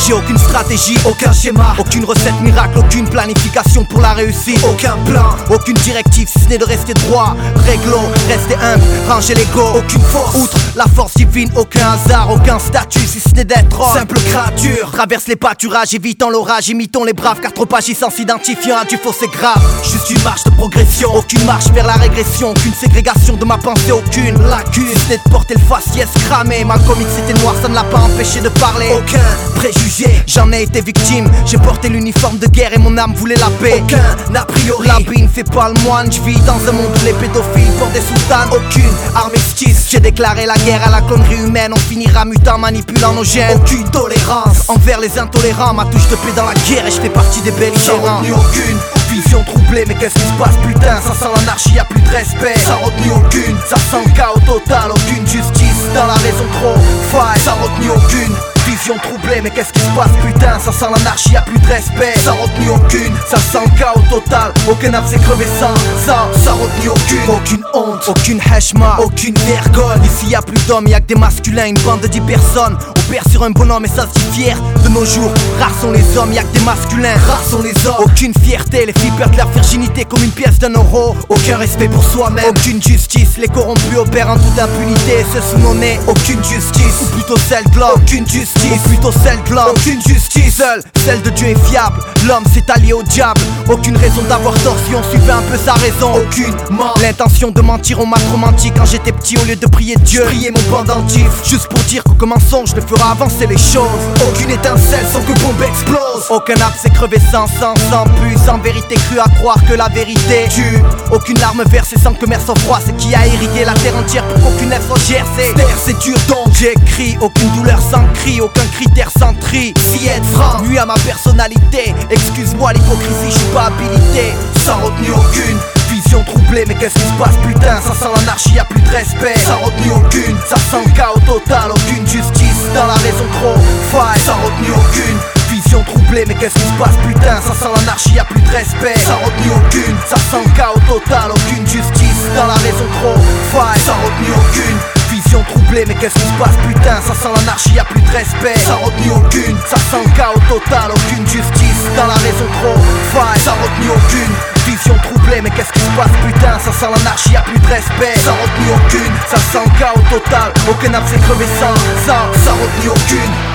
J'ai aucune stratégie, aucun schéma, aucune recette miracle, aucune planification pour la réussite, aucun plan, aucune directive si ce n'est de rester droit, réglo, rester humble, ranger l'ego, aucune force, outre la force divine, aucun hasard, aucun statut si ce n'est d'être homme, simple créature. Traverse les pâturages, évitant l'orage, imitons les braves, car trop agissant s'identifiant à du faux c'est grave. Juste une marche de progression, aucune marche vers la régression, aucune ségrégation de ma pensée, aucune lacune. Si ce n'est de porter le faciès cramé, ma comique c'était noir, ça ne l'a pas empêché de parler. Aucun préjugé, j'en ai été victime, j'ai porté l'uniforme de guerre et mon âme voulait la paix. Aucun a priori, l'habit ne fait pas le moine, je vis dans un monde où les pédophiles portent des soutanes. Aucune armistice, j'ai déclaré la guerre à la connerie humaine, on finira mutant manipulant nos gènes. Aucune tolérance envers les intolérants, ma touche de paix dans la guerre et je fais partie des belligérants. Sans aucune vision troublée, mais qu'est-ce qui se passe putain, ça sent l'anarchie, y'a plus de respect. Sans retenue aucune, ça sent le chaos total, aucune justice dans la raison trop faille. Sans retenue aucune vision troublée, mais qu'est-ce qui se passe putain, ça sent l'anarchie, y'a plus de respect. Sans retenue aucune, ça sent le chaos total, aucun âme s'est crevé sans retenue aucune honte, aucune heshma, aucune vergogne. Ici y'a plus d'hommes, y'a que des masculins, une bande de 10 personnes. On perd sur un bonhomme et ça se dit fier. De nos jours, rares sont les hommes, y'a que des masculins, rares sont les hommes. Aucune fierté, les filles perdent leur virginité comme une pièce d'un euro. Aucun respect pour soi-même, aucune justice, les corrompus opèrent en toute impunité. C'est sous nos nez, aucune justice, ou plutôt celle de l'homme, aucune justice, ou plutôt celle de l'homme, aucune justice. Seule, celle de Dieu est fiable, l'homme s'est allié au diable. Aucune raison d'avoir tort si on suivait un peu sa raison. Aucune l'intention de mentir, on m'a trop menti quand j'étais petit. Au lieu de prier Dieu, prier mon pendentif, juste pour dire qu'aucun mensonge ne fera avancer les choses. Aucune étincelle sans que bombe explose, aucun arbre s'est crevé sans but, sans vérité crue à croire que la vérité tue. Aucune larme versée sans que mer soit froid, ce qui a irrigué la terre entière pour qu'aucune lèvre soit gercée. Terre c'est dur donc j'écris, aucune douleur sans cri, aucun critère sans tri. Si être franc nuit à ma personnalité, excuse-moi l'hypocrisie, je suis pas habilité. Sans retenue aucune vision troublée, mais qu'est-ce qui se passe putain, ça sent l'anarchie, y'a plus de respect. Sans retenue aucune, ça sent le chaos total, aucune justice dans la raison trop faille. Sans retenue aucune vision troublée, mais qu'est-ce qui se passe putain, ça sent l'anarchie, y'a plus de respect. Sans retenue aucune, ça sent le chaos total, aucune justice dans la raison trop faille. Sans retenue aucune vision troublée, mais qu'est-ce qui se passe putain, ça sent l'anarchie, y'a plus de respect. Sans retenue aucune, ça sent le chaos total, aucune justice dans la raison trop faille. Sans retenue aucune vision troublée, mais qu'est-ce qui se passe putain, ça sent l'anarchie, y'a plus de respect. Sans retenue aucune, ça sent le chaos total, aucun âme s'est crevé sans retenue aucune.